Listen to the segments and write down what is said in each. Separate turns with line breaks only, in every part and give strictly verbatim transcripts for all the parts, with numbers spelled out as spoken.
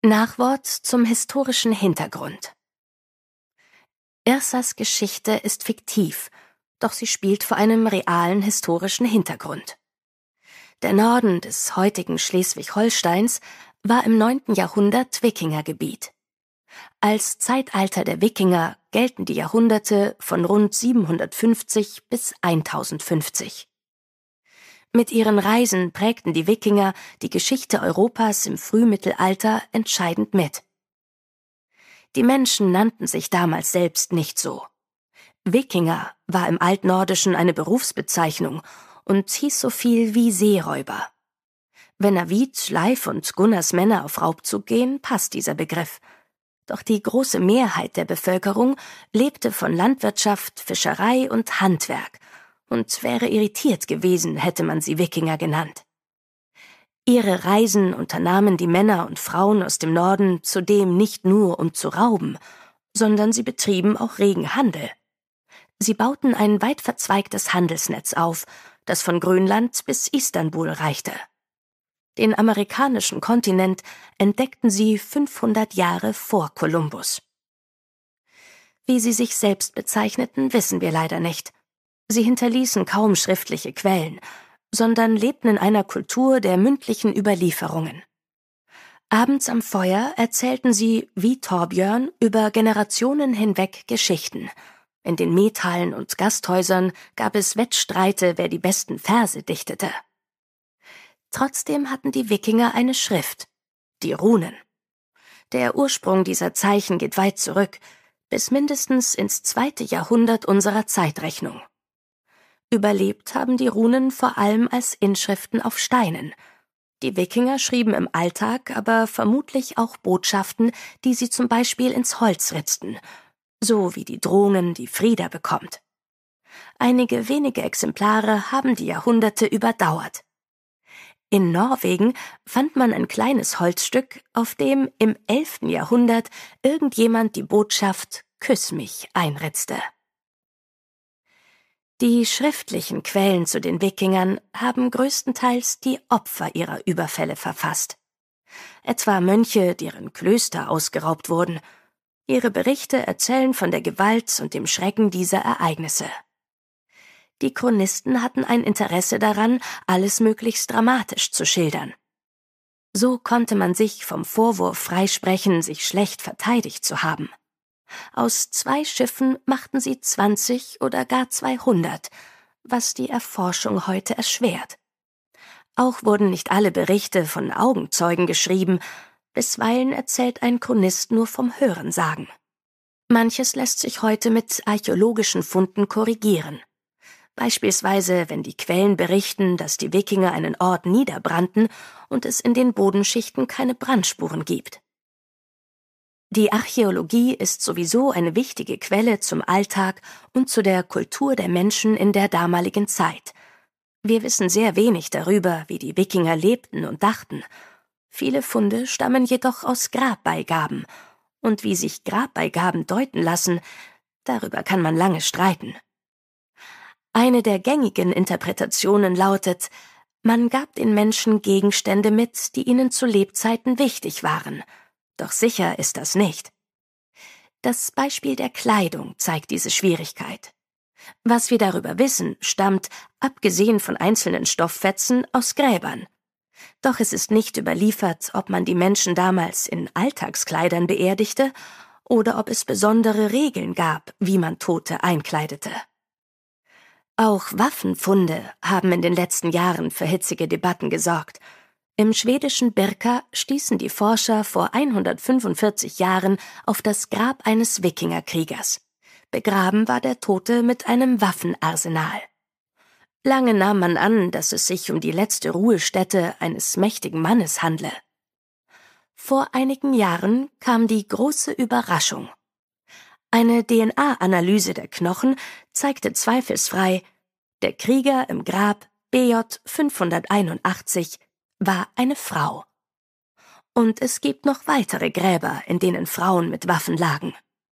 Nachwort zum historischen Hintergrund. Irsas Geschichte ist fiktiv, doch sie spielt vor einem realen historischen Hintergrund. Der Norden des heutigen Schleswig-Holsteins war im neunten Jahrhundert Wikingergebiet. Als Zeitalter der Wikinger gelten die Jahrhunderte von rund siebenhundertfünfzig bis tausendfünfzig. Mit ihren Reisen prägten die Wikinger die Geschichte Europas im Frühmittelalter entscheidend mit. Die Menschen nannten sich damals selbst nicht so. Wikinger war im Altnordischen eine Berufsbezeichnung und hieß so viel wie Seeräuber. Wenn Navid, Leif und Gunnars Männer auf Raubzug gehen, passt dieser Begriff. Doch die große Mehrheit der Bevölkerung lebte von Landwirtschaft, Fischerei und Handwerk und wäre irritiert gewesen, hätte man sie Wikinger genannt. Ihre Reisen unternahmen die Männer und Frauen aus dem Norden zudem nicht nur, um zu rauben, sondern sie betrieben auch regen Handel. Sie bauten ein weit verzweigtes Handelsnetz auf, das von Grönland bis Istanbul reichte. Den amerikanischen Kontinent entdeckten sie fünfhundert Jahre vor Kolumbus. Wie sie sich selbst bezeichneten, wissen wir leider nicht. Sie hinterließen kaum schriftliche Quellen, sondern lebten in einer Kultur der mündlichen Überlieferungen. Abends am Feuer erzählten sie, wie Thorbjörn, über Generationen hinweg Geschichten. In den Methallen und Gasthäusern gab es Wettstreite, wer die besten Verse dichtete. Trotzdem hatten die Wikinger eine Schrift, die Runen. Der Ursprung dieser Zeichen geht weit zurück, bis mindestens ins zweite Jahrhundert unserer Zeitrechnung. Überlebt haben die Runen vor allem als Inschriften auf Steinen. Die Wikinger schrieben im Alltag aber vermutlich auch Botschaften, die sie zum Beispiel ins Holz ritzten, so wie die Drohungen, die Frida bekommt. Einige wenige Exemplare haben die Jahrhunderte überdauert. In Norwegen fand man ein kleines Holzstück, auf dem im elften Jahrhundert irgendjemand die Botschaft »Küss mich« einritzte. Die schriftlichen Quellen zu den Wikingern haben größtenteils die Opfer ihrer Überfälle verfasst. Etwa Mönche, deren Klöster ausgeraubt wurden. Ihre Berichte erzählen von der Gewalt und dem Schrecken dieser Ereignisse. Die Chronisten hatten ein Interesse daran, alles möglichst dramatisch zu schildern. So konnte man sich vom Vorwurf freisprechen, sich schlecht verteidigt zu haben. Aus zwei Schiffen machten sie zwanzig oder gar zweihundert, was die Erforschung heute erschwert. Auch wurden nicht alle Berichte von Augenzeugen geschrieben, bisweilen erzählt ein Chronist nur vom Hörensagen. Manches lässt sich heute mit archäologischen Funden korrigieren. Beispielsweise, wenn die Quellen berichten, dass die Wikinger einen Ort niederbrannten und es in den Bodenschichten keine Brandspuren gibt. Die Archäologie ist sowieso eine wichtige Quelle zum Alltag und zu der Kultur der Menschen in der damaligen Zeit. Wir wissen sehr wenig darüber, wie die Wikinger lebten und dachten. Viele Funde stammen jedoch aus Grabbeigaben. Und wie sich Grabbeigaben deuten lassen, darüber kann man lange streiten. Eine der gängigen Interpretationen lautet, man gab den Menschen Gegenstände mit, die ihnen zu Lebzeiten wichtig waren. Doch sicher ist das nicht. Das Beispiel der Kleidung zeigt diese Schwierigkeit. Was wir darüber wissen, stammt, abgesehen von einzelnen Stofffetzen, aus Gräbern. Doch es ist nicht überliefert, ob man die Menschen damals in Alltagskleidern beerdigte oder ob es besondere Regeln gab, wie man Tote einkleidete. Auch Waffenfunde haben in den letzten Jahren für hitzige Debatten gesorgt. Im schwedischen Birka stießen die Forscher vor hundertfünfundvierzig Jahren auf das Grab eines Wikingerkriegers. Begraben war der Tote mit einem Waffenarsenal. Lange nahm man an, dass es sich um die letzte Ruhestätte eines mächtigen Mannes handle. Vor einigen Jahren kam die große Überraschung. Eine D N A-Analyse der Knochen zeigte zweifelsfrei, der Krieger im Grab B J fünfhunderteinundachtzig war eine Frau. Und es gibt noch weitere Gräber, in denen Frauen mit Waffen lagen.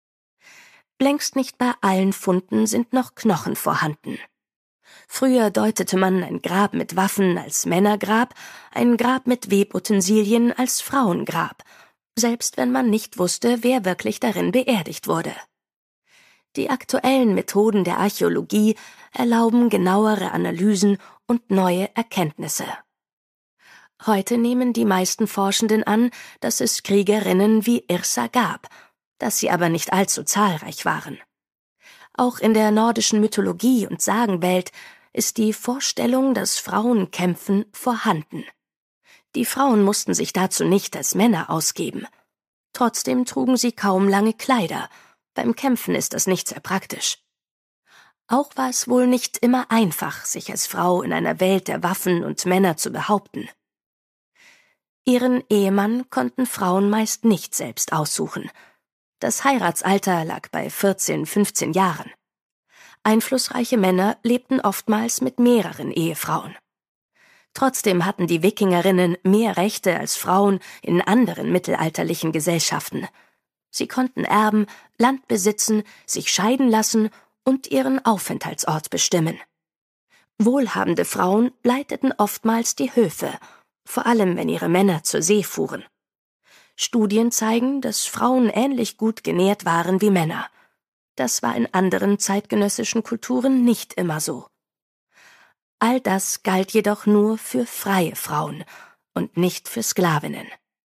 Längst nicht bei allen Funden sind noch Knochen vorhanden. Früher deutete man ein Grab mit Waffen als Männergrab, ein Grab mit Webutensilien als Frauengrab. selbst wenn man nicht wusste, wer wirklich darin beerdigt wurde. Die aktuellen Methoden der Archäologie erlauben genauere Analysen und neue Erkenntnisse. Heute nehmen die meisten Forschenden an, dass es Kriegerinnen wie Yrsa gab, dass sie aber nicht allzu zahlreich waren. Auch in der nordischen Mythologie und Sagenwelt ist die Vorstellung, dass Frauen kämpfen, vorhanden. Die Frauen mussten sich dazu nicht als Männer ausgeben. Trotzdem trugen sie kaum lange Kleider. Beim Kämpfen ist das nicht sehr praktisch. Auch war es wohl nicht immer einfach, sich als Frau in einer Welt der Waffen und Männer zu behaupten. Ihren Ehemann konnten Frauen meist nicht selbst aussuchen. Das Heiratsalter lag bei vierzehn, fünfzehn Jahren. Einflussreiche Männer lebten oftmals mit mehreren Ehefrauen. Trotzdem hatten die Wikingerinnen mehr Rechte als Frauen in anderen mittelalterlichen Gesellschaften. Sie konnten erben, Land besitzen, sich scheiden lassen und ihren Aufenthaltsort bestimmen. Wohlhabende Frauen leiteten oftmals die Höfe, vor allem wenn ihre Männer zur See fuhren. Studien zeigen, dass Frauen ähnlich gut genährt waren wie Männer. Das war in anderen zeitgenössischen Kulturen nicht immer so. All das galt jedoch nur für freie Frauen und nicht für Sklavinnen.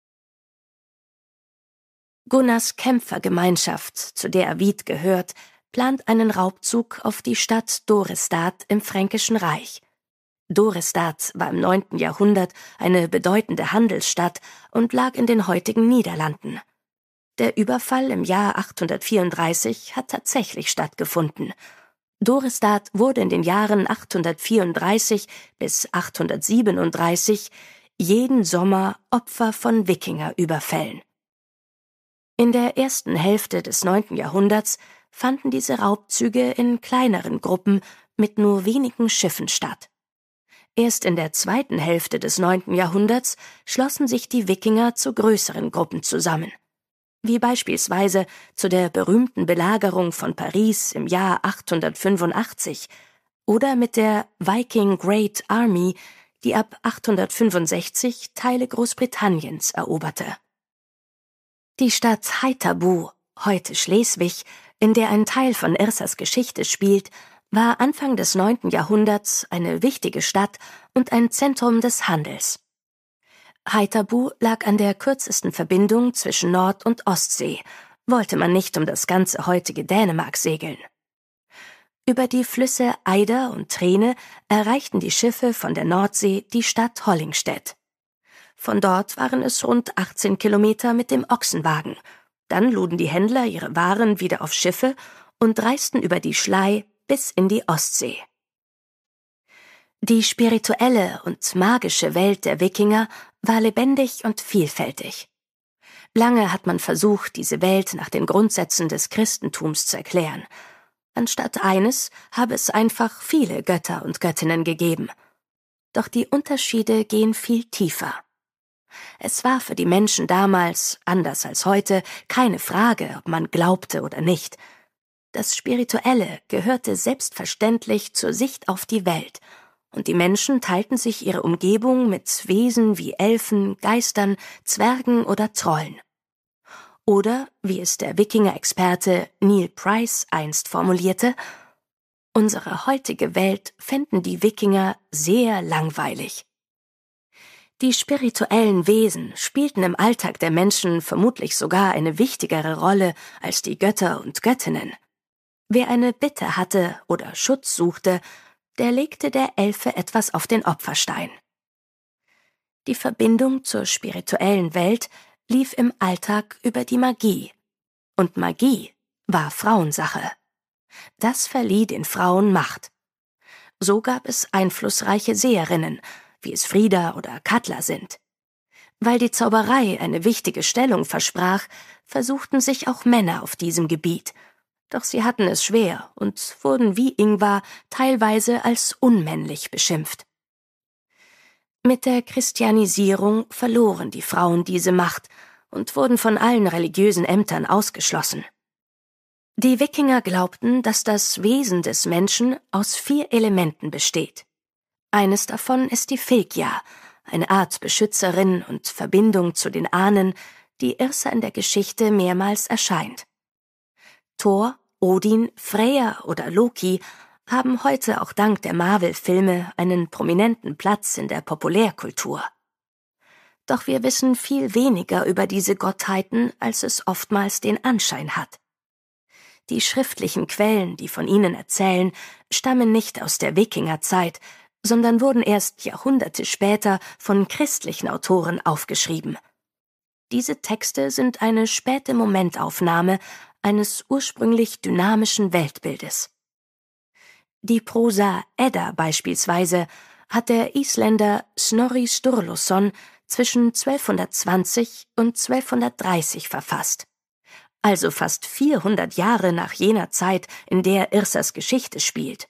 Gunnars Kämpfergemeinschaft, zu der Wied gehört, plant einen Raubzug auf die Stadt Dorestad im Fränkischen Reich. Dorestad war im neunten Jahrhundert eine bedeutende Handelsstadt und lag in den heutigen Niederlanden. Der Überfall im Jahr achthundertvierunddreißig hat tatsächlich stattgefunden. Dorestad wurde in den Jahren achthundertvierunddreißig bis achthundertsiebenunddreißig jeden Sommer Opfer von Wikingerüberfällen. In der ersten Hälfte des neunten Jahrhunderts fanden diese Raubzüge in kleineren Gruppen mit nur wenigen Schiffen statt. Erst in der zweiten Hälfte des neunten Jahrhunderts schlossen sich die Wikinger zu größeren Gruppen zusammen, wie beispielsweise zu der berühmten Belagerung von Paris im Jahr achthundertfünfundachtzig oder mit der Viking Great Army, die ab achthundertfünfundsechzig Teile Großbritanniens eroberte. Die Stadt Haithabu, heute Schleswig, in der ein Teil von Yrsas Geschichte spielt, war Anfang des neunten Jahrhunderts eine wichtige Stadt und ein Zentrum des Handels. Haithabu lag an der kürzesten Verbindung zwischen Nord- und Ostsee, wollte man nicht um das ganze heutige Dänemark segeln. Über die Flüsse Eider und Treene erreichten die Schiffe von der Nordsee die Stadt Hollingstedt. Von dort waren es rund achtzehn Kilometer mit dem Ochsenwagen. Dann luden die Händler ihre Waren wieder auf Schiffe und reisten über die Schlei bis in die Ostsee. Die spirituelle und magische Welt der Wikinger war lebendig und vielfältig. Lange hat man versucht, diese Welt nach den Grundsätzen des Christentums zu erklären. Anstatt eines habe es einfach viele Götter und Göttinnen gegeben. Doch die Unterschiede gehen viel tiefer. Es war für die Menschen damals, anders als heute, keine Frage, ob man glaubte oder nicht. Das Spirituelle gehörte selbstverständlich zur Sicht auf die Welt, und die Menschen teilten sich ihre Umgebung mit Wesen wie Elfen, Geistern, Zwergen oder Trollen. Oder, wie es der Wikinger-Experte Neil Price einst formulierte, unsere heutige Welt fänden die Wikinger sehr langweilig. Die spirituellen Wesen spielten im Alltag der Menschen vermutlich sogar eine wichtigere Rolle als die Götter und Göttinnen. Wer eine Bitte hatte oder Schutz suchte, der legte der Elfe etwas auf den Opferstein. Die Verbindung zur spirituellen Welt lief im Alltag über die Magie. Und Magie war Frauensache. Das verlieh den Frauen Macht. So gab es einflussreiche Seherinnen, wie es Frida oder Katla sind. Weil die Zauberei eine wichtige Stellung versprach, versuchten sich auch Männer auf diesem Gebiet. Doch sie hatten es schwer und wurden wie Ingvar teilweise als unmännlich beschimpft. Mit der Christianisierung verloren die Frauen diese Macht und wurden von allen religiösen Ämtern ausgeschlossen. Die Wikinger glaubten, dass das Wesen des Menschen aus vier Elementen besteht. Eines davon ist die Fylgja, eine Art Beschützerin und Verbindung zu den Ahnen, die Yrsa in der Geschichte mehrmals erscheint. Thor, Odin, Freya oder Loki haben heute auch dank der Marvel-Filme einen prominenten Platz in der Populärkultur. Doch wir wissen viel weniger über diese Gottheiten, als es oftmals den Anschein hat. Die schriftlichen Quellen, die von ihnen erzählen, stammen nicht aus der Wikingerzeit, sondern wurden erst Jahrhunderte später von christlichen Autoren aufgeschrieben. Diese Texte sind eine späte Momentaufnahme eines ursprünglich dynamischen Weltbildes. Die Prosa Edda beispielsweise hat der Isländer Snorri Sturluson zwischen zwölfhundertzwanzig und zwölfhundertdreißig verfasst, also fast vierhundert Jahre nach jener Zeit, in der Yrsas Geschichte spielt.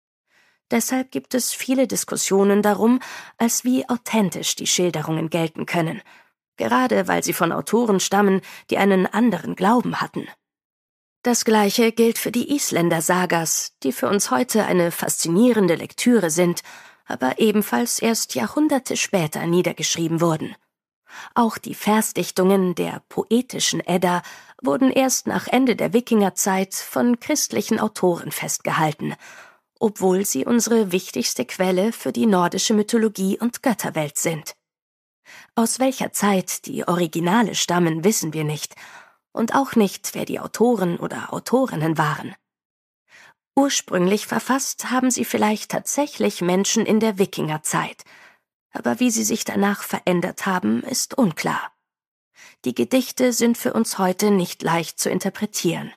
Deshalb gibt es viele Diskussionen darum, als wie authentisch die Schilderungen gelten können, gerade weil sie von Autoren stammen, die einen anderen Glauben hatten. Das Gleiche gilt für die Isländer-Sagas, die für uns heute eine faszinierende Lektüre sind, aber ebenfalls erst Jahrhunderte später niedergeschrieben wurden. Auch die Versdichtungen der poetischen Edda wurden erst nach Ende der Wikingerzeit von christlichen Autoren festgehalten, obwohl sie unsere wichtigste Quelle für die nordische Mythologie und Götterwelt sind. Aus welcher Zeit die Originale stammen, wissen wir nicht, und auch nicht, wer die Autoren oder Autorinnen waren. Ursprünglich verfasst haben sie vielleicht tatsächlich Menschen in der Wikingerzeit, aber wie sie sich danach verändert haben, ist unklar. Die Gedichte sind für uns heute nicht leicht zu interpretieren.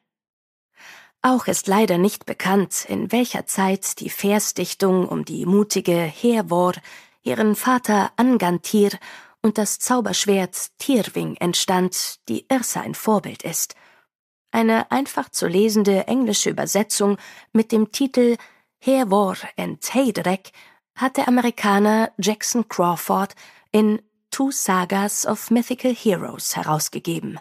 Auch ist leider nicht bekannt, in welcher Zeit die Versdichtung um die mutige Hervor, ihren Vater Angantyr und das Zauberschwert Tyrving entstand, die Yrsa ein Vorbild ist. Eine einfach zu lesende englische Übersetzung mit dem Titel Hervor and Heidrek hat der Amerikaner Jackson Crawford in Two Sagas of Mythical Heroes herausgegeben.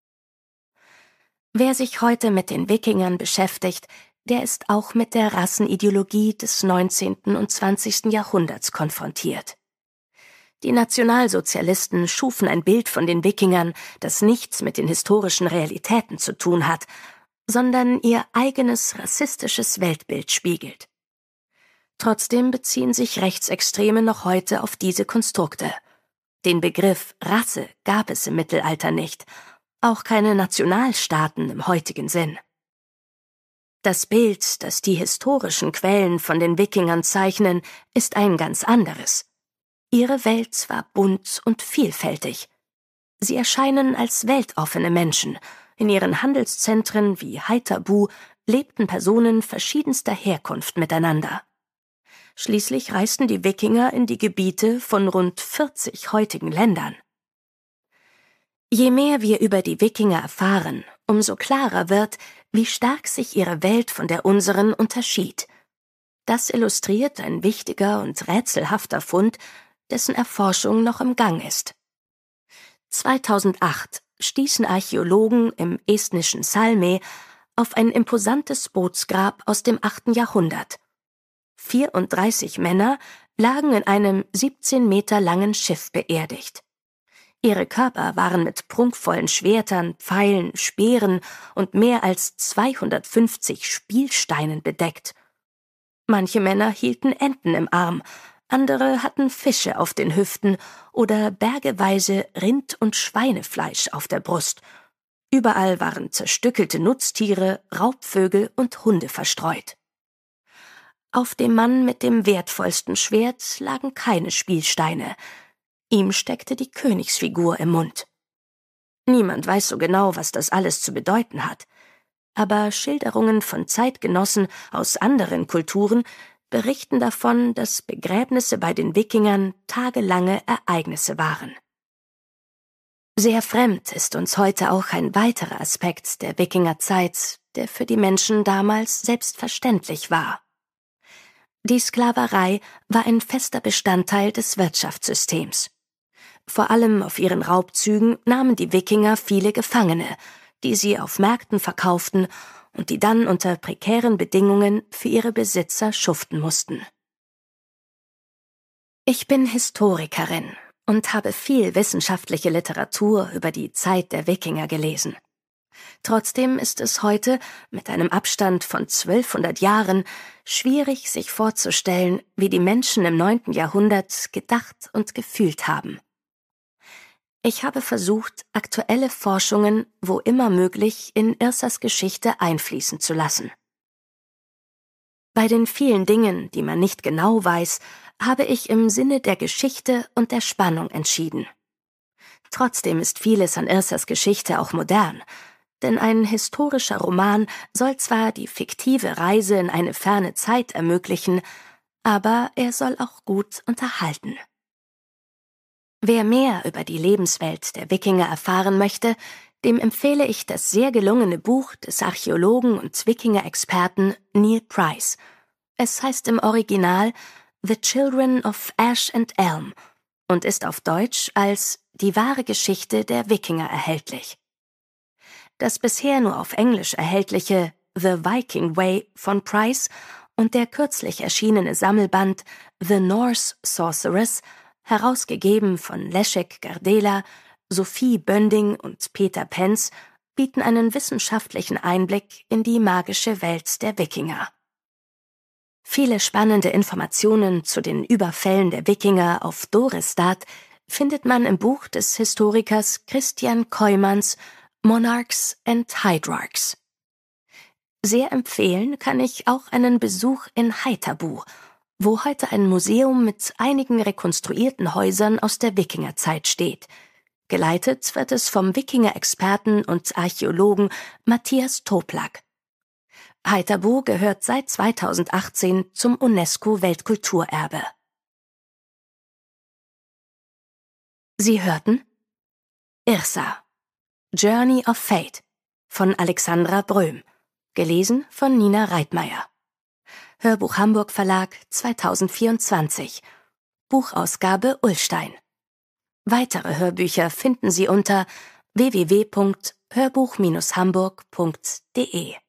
Wer sich heute mit den Wikingern beschäftigt, der ist auch mit der Rassenideologie des neunzehnten und zwanzigsten Jahrhunderts konfrontiert. Die Nationalsozialisten schufen ein Bild von den Wikingern, das nichts mit den historischen Realitäten zu tun hat, sondern ihr eigenes rassistisches Weltbild spiegelt. Trotzdem beziehen sich Rechtsextreme noch heute auf diese Konstrukte. Den Begriff Rasse gab es im Mittelalter nicht, auch keine Nationalstaaten im heutigen Sinn. Das Bild, das die historischen Quellen von den Wikingern zeichnen, ist ein ganz anderes. Ihre Welt war bunt und vielfältig. Sie erscheinen als weltoffene Menschen. In ihren Handelszentren wie Haithabu lebten Personen verschiedenster Herkunft miteinander. Schließlich reisten die Wikinger in die Gebiete von rund vierzig heutigen Ländern. Je mehr wir über die Wikinger erfahren, umso klarer wird, wie stark sich ihre Welt von der unseren unterschied. Das illustriert ein wichtiger und rätselhafter Fund, dessen Erforschung noch im Gang ist. zweitausendacht stießen Archäologen im estnischen Salme auf ein imposantes Bootsgrab aus dem achten Jahrhundert. vierunddreißig Männer lagen in einem siebzehn Meter langen Schiff beerdigt. Ihre Körper waren mit prunkvollen Schwertern, Pfeilen, Speeren und mehr als zweihundertfünfzig Spielsteinen bedeckt. Manche Männer hielten Enten im Arm, andere hatten Fische auf den Hüften oder bergeweise Rind- und Schweinefleisch auf der Brust. Überall waren zerstückelte Nutztiere, Raubvögel und Hunde verstreut. Auf dem Mann mit dem wertvollsten Schwert lagen keine Spielsteine. Ihm steckte die Königsfigur im Mund. Niemand weiß so genau, was das alles zu bedeuten hat. Aber Schilderungen von Zeitgenossen aus anderen Kulturen berichten davon, dass Begräbnisse bei den Wikingern tagelange Ereignisse waren. Sehr fremd ist uns heute auch ein weiterer Aspekt der Wikingerzeit, der für die Menschen damals selbstverständlich war. Die Sklaverei war ein fester Bestandteil des Wirtschaftssystems. Vor allem auf ihren Raubzügen nahmen die Wikinger viele Gefangene, die sie auf Märkten verkauften und die dann unter prekären Bedingungen für ihre Besitzer schuften mussten. Ich bin Historikerin und habe viel wissenschaftliche Literatur über die Zeit der Wikinger gelesen. Trotzdem ist es heute, mit einem Abstand von zwölfhundert Jahren, schwierig, sich vorzustellen, wie die Menschen im neunten Jahrhundert gedacht und gefühlt haben. Ich habe versucht, aktuelle Forschungen, wo immer möglich, in Irsas Geschichte einfließen zu lassen. Bei den vielen Dingen, die man nicht genau weiß, habe ich im Sinne der Geschichte und der Spannung entschieden. Trotzdem ist vieles an Irsas Geschichte auch modern, denn ein historischer Roman soll zwar die fiktive Reise in eine ferne Zeit ermöglichen, aber er soll auch gut unterhalten. Wer mehr über die Lebenswelt der Wikinger erfahren möchte, dem empfehle ich das sehr gelungene Buch des Archäologen und Wikinger-Experten Neil Price. Es heißt im Original The Children of Ash and Elm und ist auf Deutsch als Die wahre Geschichte der Wikinger erhältlich. Das bisher nur auf Englisch erhältliche The Viking Way von Price und der kürzlich erschienene Sammelband The Norse Sorceress, herausgegeben von Leszek Gardela, Sophie Bönding und Peter Penz, bieten einen wissenschaftlichen Einblick in die magische Welt der Wikinger. Viele spannende Informationen zu den Überfällen der Wikinger auf Dorestad findet man im Buch des Historikers Christian Kooijmans Monarchs and Hydrarchs. Sehr empfehlen kann ich auch einen Besuch in Haithabu, wo heute ein Museum mit einigen rekonstruierten Häusern aus der Wikingerzeit steht. Geleitet wird es vom Wikinger-Experten und Archäologen Matthias Toplak. Haithabu gehört seit zweitausendachtzehn zum UNESCO-Weltkulturerbe. Sie hörten Yrsa, Journey of Fate von Alexandra Bröhm, gelesen von Nina Reitmeier. Hörbuch Hamburg Verlag zweitausendvierundzwanzig, Buchausgabe Ullstein. Weitere Hörbücher finden Sie unter w w w punkt hörbuch Bindestrich hamburg punkt de.